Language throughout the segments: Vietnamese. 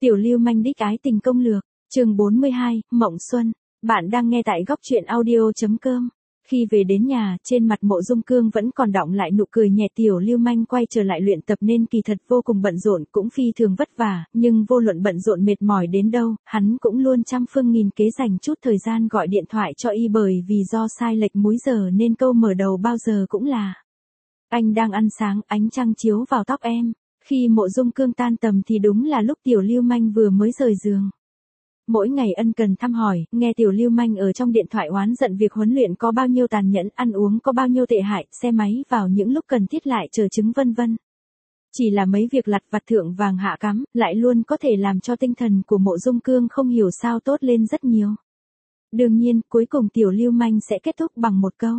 Tiểu lưu manh đích ái tình công lược, chương 42, Mộng Xuân. Bạn đang nghe tại góc truyện audio.com. Khi về đến nhà, trên mặt Mộ Dung Cương vẫn còn đọng lại nụ cười nhẹ. Tiểu lưu manh quay trở lại luyện tập nên kỳ thật vô cùng bận rộn, cũng phi thường vất vả, nhưng vô luận bận rộn mệt mỏi đến đâu, hắn cũng luôn trăm phương nghìn kế dành chút thời gian gọi điện thoại cho y, bởi vì do sai lệch múi giờ nên câu mở đầu bao giờ cũng là: anh đang ăn sáng, ánh trăng chiếu vào tóc em. Khi Mộ Dung Cương tan tầm thì đúng là lúc Tiểu lưu manh vừa mới rời giường. Mỗi ngày ân cần thăm hỏi, nghe Tiểu lưu manh ở trong điện thoại oán giận việc huấn luyện có bao nhiêu tàn nhẫn, ăn uống có bao nhiêu tệ hại, xe máy vào những lúc cần thiết lại chờ chứng vân vân. Chỉ là mấy việc lặt vặt thượng vàng hạ cắm, lại luôn có thể làm cho tinh thần của Mộ Dung Cương không hiểu sao tốt lên rất nhiều. Đương nhiên, cuối cùng Tiểu lưu manh sẽ kết thúc bằng một câu: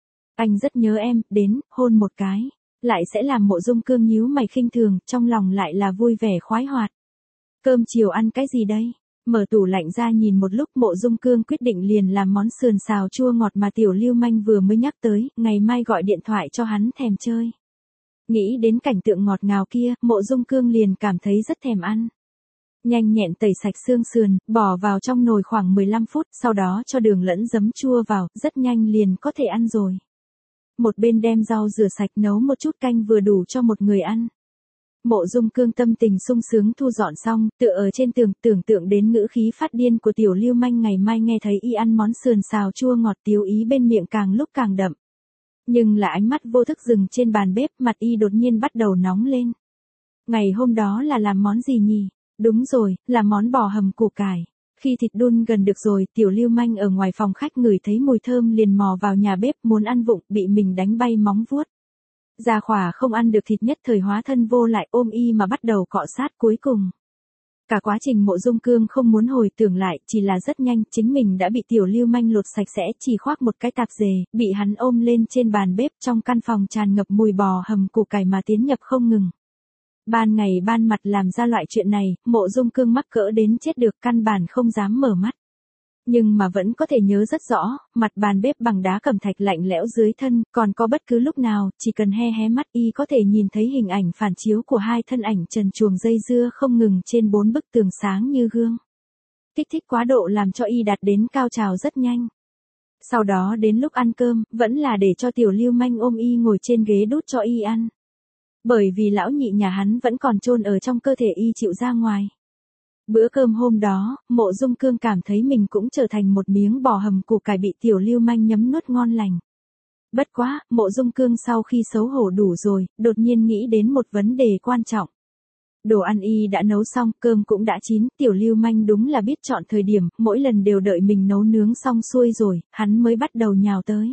anh rất nhớ em, đến, hôn một cái. Lại sẽ làm Mộ Dung Cương nhíu mày khinh thường, trong lòng lại là vui vẻ khoái hoạt. Cơm chiều ăn cái gì đây? Mở tủ lạnh ra nhìn một lúc, Mộ Dung Cương quyết định liền làm món sườn xào chua ngọt mà Tiểu lưu manh vừa mới nhắc tới, ngày mai gọi điện thoại cho hắn thèm chơi. Nghĩ đến cảnh tượng ngọt ngào kia, Mộ Dung Cương liền cảm thấy rất thèm ăn. Nhanh nhẹn tẩy sạch xương sườn, bỏ vào trong nồi khoảng 15 phút, sau đó cho đường lẫn giấm chua vào, rất nhanh liền có thể ăn rồi. Một bên đem rau rửa sạch nấu một chút canh vừa đủ cho một người ăn. Mộ Dung Cương tâm tình sung sướng thu dọn xong, tựa ở trên tường, tưởng tượng đến ngữ khí phát điên của Tiểu lưu manh ngày mai nghe thấy y ăn món sườn xào chua ngọt, tiêu ý bên miệng càng lúc càng đậm. Nhưng là ánh mắt vô thức dừng trên bàn bếp, mặt y đột nhiên bắt đầu nóng lên. Ngày hôm đó là làm món gì nhỉ? Đúng rồi, là món bò hầm củ cải. Khi thịt đun gần được rồi, Tiểu lưu manh ở ngoài phòng khách ngửi thấy mùi thơm liền mò vào nhà bếp muốn ăn vụng, bị mình đánh bay móng vuốt. Gia Khỏa không ăn được thịt nhất thời hóa thân vô lại, ôm y mà bắt đầu cọ sát. Cuối cùng, cả quá trình Mộ Dung Cương không muốn hồi tưởng lại, chỉ là rất nhanh, chính mình đã bị Tiểu lưu manh lột sạch sẽ, chỉ khoác một cái tạp dề, bị hắn ôm lên trên bàn bếp, trong căn phòng tràn ngập mùi bò hầm củ cải mà tiến nhập không ngừng. Ban ngày ban mặt làm ra loại chuyện này, Mộ Dung Cương mắc cỡ đến chết được, căn bản không dám mở mắt. Nhưng mà vẫn có thể nhớ rất rõ, mặt bàn bếp bằng đá cẩm thạch lạnh lẽo dưới thân, còn có bất cứ lúc nào, chỉ cần hé mắt y có thể nhìn thấy hình ảnh phản chiếu của hai thân ảnh trần truồng dây dưa không ngừng trên 4 bức tường sáng như gương. Kích thích quá độ làm cho y đạt đến cao trào rất nhanh. Sau đó đến lúc ăn cơm, vẫn là để cho Tiểu lưu manh ôm y ngồi trên ghế đút cho y ăn. Bởi vì lão nhị nhà hắn vẫn còn chôn ở trong cơ thể y chịu ra ngoài. Bữa cơm hôm đó, Mộ Dung Cương cảm thấy mình cũng trở thành một miếng bò hầm củ cải bị Tiểu lưu manh nhấm nuốt ngon lành. Bất quá, Mộ Dung Cương sau khi xấu hổ đủ rồi, đột nhiên nghĩ đến một vấn đề quan trọng. Đồ ăn y đã nấu xong, cơm cũng đã chín, Tiểu lưu manh đúng là biết chọn thời điểm, mỗi lần đều đợi mình nấu nướng xong xuôi rồi, hắn mới bắt đầu nhào tới.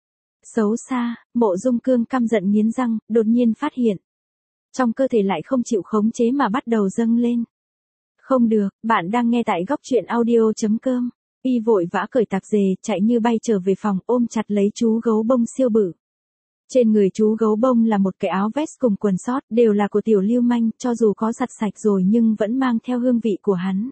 Xấu xa, Mộ Dung Cương căm giận nghiến răng, đột nhiên phát hiện. Trong cơ thể lại không chịu khống chế mà bắt đầu dâng lên. Không được, bạn đang nghe tại góc truyện audio.com. Y vội vã cởi tạp dề, chạy như bay trở về phòng, ôm chặt lấy chú gấu bông siêu bự. Trên người chú gấu bông là một cái áo vest cùng quần sót, đều là của Tiểu lưu manh, cho dù có giặt sạch rồi nhưng vẫn mang theo hương vị của hắn.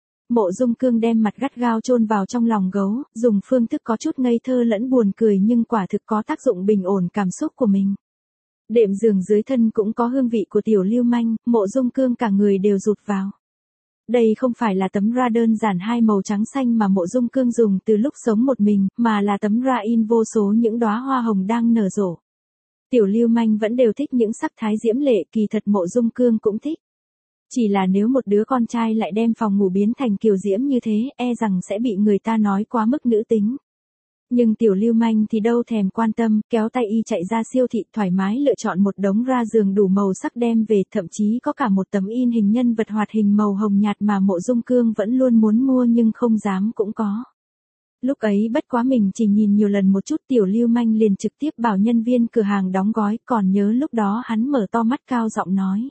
Mộ Dung Cương đem mặt gắt gao chôn vào trong lòng gấu, dùng phương thức có chút ngây thơ lẫn buồn cười nhưng quả thực có tác dụng bình ổn cảm xúc của mình. Đệm giường dưới thân cũng có hương vị của Tiểu lưu manh, Mộ Dung Cương cả người đều rụt vào. Đây không phải là tấm ra đơn giản hai màu trắng xanh mà Mộ Dung Cương dùng từ lúc sống một mình, mà là tấm ra in vô số những đóa hoa hồng đang nở rộ. Tiểu lưu manh vẫn đều thích những sắc thái diễm lệ, kỳ thật Mộ Dung Cương cũng thích. Chỉ là nếu một đứa con trai lại đem phòng ngủ biến thành kiều diễm như thế, e rằng sẽ bị người ta nói quá mức nữ tính. Nhưng Tiểu lưu manh thì đâu thèm quan tâm, kéo tay y chạy ra siêu thị, thoải mái lựa chọn một đống ra giường đủ màu sắc đem về, thậm chí có cả một tấm in hình nhân vật hoạt hình màu hồng nhạt mà Mộ Dung Cương vẫn luôn muốn mua nhưng không dám cũng có. Lúc ấy bất quá mình chỉ nhìn nhiều lần một chút, Tiểu lưu manh liền trực tiếp bảo nhân viên cửa hàng đóng gói, còn nhớ lúc đó hắn mở to mắt cao giọng nói.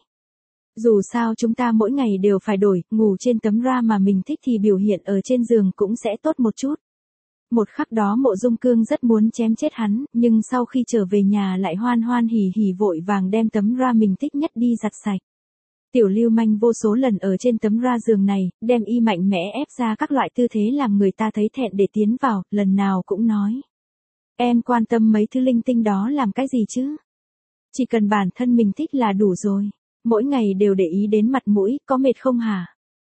Dù sao chúng ta mỗi ngày đều phải đổi, ngủ trên tấm ra mà mình thích thì biểu hiện ở trên giường cũng sẽ tốt một chút. Một khắc đó Mộ Dung Cương rất muốn chém chết hắn, nhưng sau khi trở về nhà lại hoan hoan hỉ hỉ vội vàng đem tấm ra mình thích nhất đi giặt sạch. Tiểu lưu manh vô số lần ở trên tấm ra giường này, đem y mạnh mẽ ép ra các loại tư thế làm người ta thấy thẹn để tiến vào, lần nào cũng nói. Em quan tâm mấy thứ linh tinh đó làm cái gì chứ? Chỉ cần bản thân mình thích là đủ rồi. Mỗi ngày đều để ý đến mặt mũi, có mệt không hả?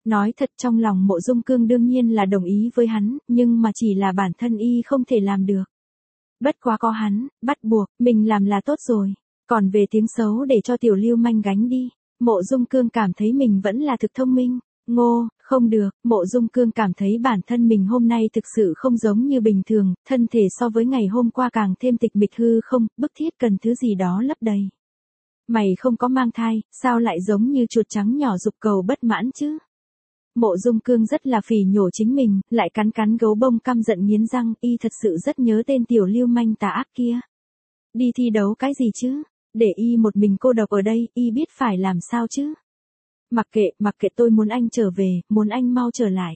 Nói thật trong lòng Mộ Dung Cương đương nhiên là đồng ý với hắn, nhưng mà chỉ là bản thân y không thể làm được. Bất quá có hắn, bắt buộc, mình làm là tốt rồi. Còn về tiếng xấu để cho tiểu lưu manh gánh đi. Mộ Dung Cương cảm thấy mình vẫn là thực thông minh. Ngô, không được, Mộ Dung Cương cảm thấy bản thân mình hôm nay thực sự không giống như bình thường, thân thể so với ngày hôm qua càng thêm tịch mịch hư không, bức thiết cần thứ gì đó lấp đầy. Mày không có mang thai, sao lại giống như chuột trắng nhỏ dục cầu bất mãn chứ? Mộ Dung Cương rất là phỉ nhổ chính mình, lại cắn cắn gấu bông căm giận nghiến răng, y thật sự rất nhớ tên tiểu lưu manh tà ác kia. Đi thi đấu cái gì chứ? Để y một mình cô độc ở đây, y biết phải làm sao chứ? Mặc kệ tôi muốn anh trở về, muốn anh mau trở lại.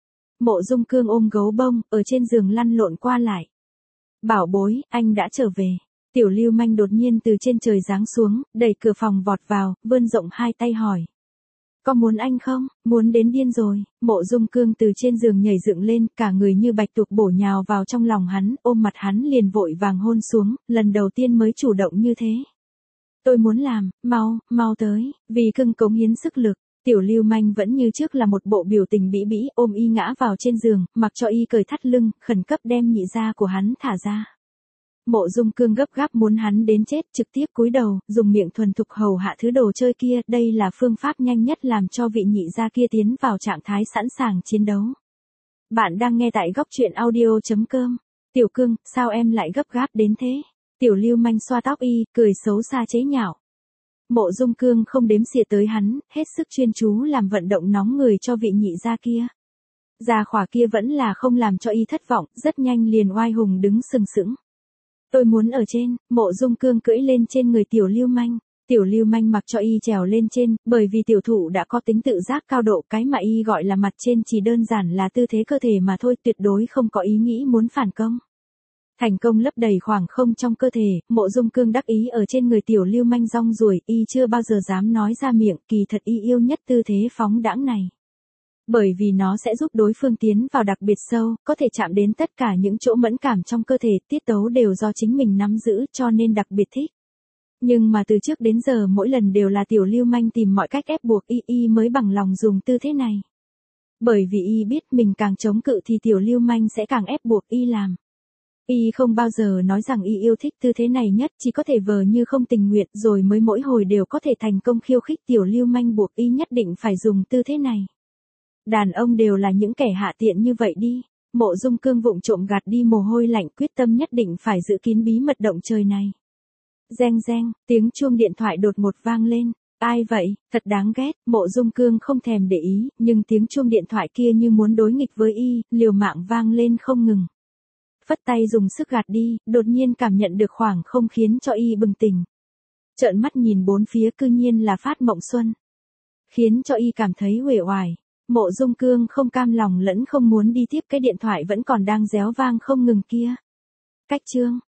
Mộ Dung Cương ôm gấu bông, ở trên giường lăn lộn qua lại. Bảo bối, anh đã trở về. Tiểu lưu manh đột nhiên từ trên trời giáng xuống, đẩy cửa phòng vọt vào, vươn rộng hai tay hỏi. Có muốn anh không? Muốn đến điên rồi. Mộ Dung Cương từ trên giường nhảy dựng lên, cả người như bạch tuộc bổ nhào vào trong lòng hắn, ôm mặt hắn liền vội vàng hôn xuống, lần đầu tiên mới chủ động như thế. Tôi muốn làm, mau tới, vì cưng cống hiến sức lực. Tiểu lưu manh vẫn như trước là một bộ biểu tình bĩ bĩ, ôm y ngã vào trên giường, mặc cho y cởi thắt lưng, khẩn cấp đem nhị da của hắn thả ra. Mộ Dung Cương gấp gáp muốn hắn đến chết, trực tiếp cúi đầu, dùng miệng thuần thục hầu hạ thứ đồ chơi kia, đây là phương pháp nhanh nhất làm cho vị nhị gia kia tiến vào trạng thái sẵn sàng chiến đấu. Bạn đang nghe tại góc truyện audio.com. Tiểu Cương, sao em lại gấp gáp đến thế? Tiểu lưu manh xoa tóc y, cười xấu xa chế nhạo. Mộ Dung Cương không đếm xỉa tới hắn, hết sức chuyên chú làm vận động nóng người cho vị nhị gia kia. Gia khỏa kia vẫn là không làm cho y thất vọng, rất nhanh liền oai hùng đứng sừng sững. Tôi muốn ở trên, Mộ Dung Cương cưỡi lên trên người tiểu lưu manh. Tiểu lưu manh mặc cho y trèo lên trên, bởi vì tiểu thụ đã có tính tự giác cao độ, cái mà y gọi là mặt trên chỉ đơn giản là tư thế cơ thể mà thôi, tuyệt đối không có ý nghĩ muốn phản công. Thành công lấp đầy khoảng không trong cơ thể, Mộ Dung Cương đắc ý ở trên người tiểu lưu manh rong ruổi, y chưa bao giờ dám nói ra miệng, kỳ thật y yêu nhất tư thế phóng đãng này. Bởi vì nó sẽ giúp đối phương tiến vào đặc biệt sâu, có thể chạm đến tất cả những chỗ mẫn cảm trong cơ thể, tiết tấu đều do chính mình nắm giữ, cho nên đặc biệt thích. Nhưng mà từ trước đến giờ mỗi lần đều là tiểu lưu manh tìm mọi cách ép buộc y mới bằng lòng dùng tư thế này. Bởi vì y biết mình càng chống cự thì tiểu lưu manh sẽ càng ép buộc y làm. Y không bao giờ nói rằng y yêu thích tư thế này nhất, chỉ có thể vờ như không tình nguyện rồi mới mỗi hồi đều có thể thành công khiêu khích tiểu lưu manh buộc y nhất định phải dùng tư thế này. Đàn ông đều là những kẻ hạ tiện như vậy đi. Mộ Dung Cương vụng trộm gạt đi mồ hôi lạnh, quyết tâm nhất định phải giữ kín bí mật động trời này. Reng reng, tiếng chuông điện thoại đột ngột vang lên. Ai vậy, thật đáng ghét, Mộ Dung Cương không thèm để ý, nhưng tiếng chuông điện thoại kia như muốn đối nghịch với y, liều mạng vang lên không ngừng. Phất tay dùng sức gạt đi, đột nhiên cảm nhận được khoảng không khiến cho y bừng tỉnh. Trợn mắt nhìn bốn phía cư nhiên là Phát Mộng Xuân. Khiến cho y cảm thấy uể oải. Mộ Dung Cương không cam lòng lẫn không muốn đi tiếp cái điện thoại vẫn còn đang réo vang không ngừng kia. Cách chương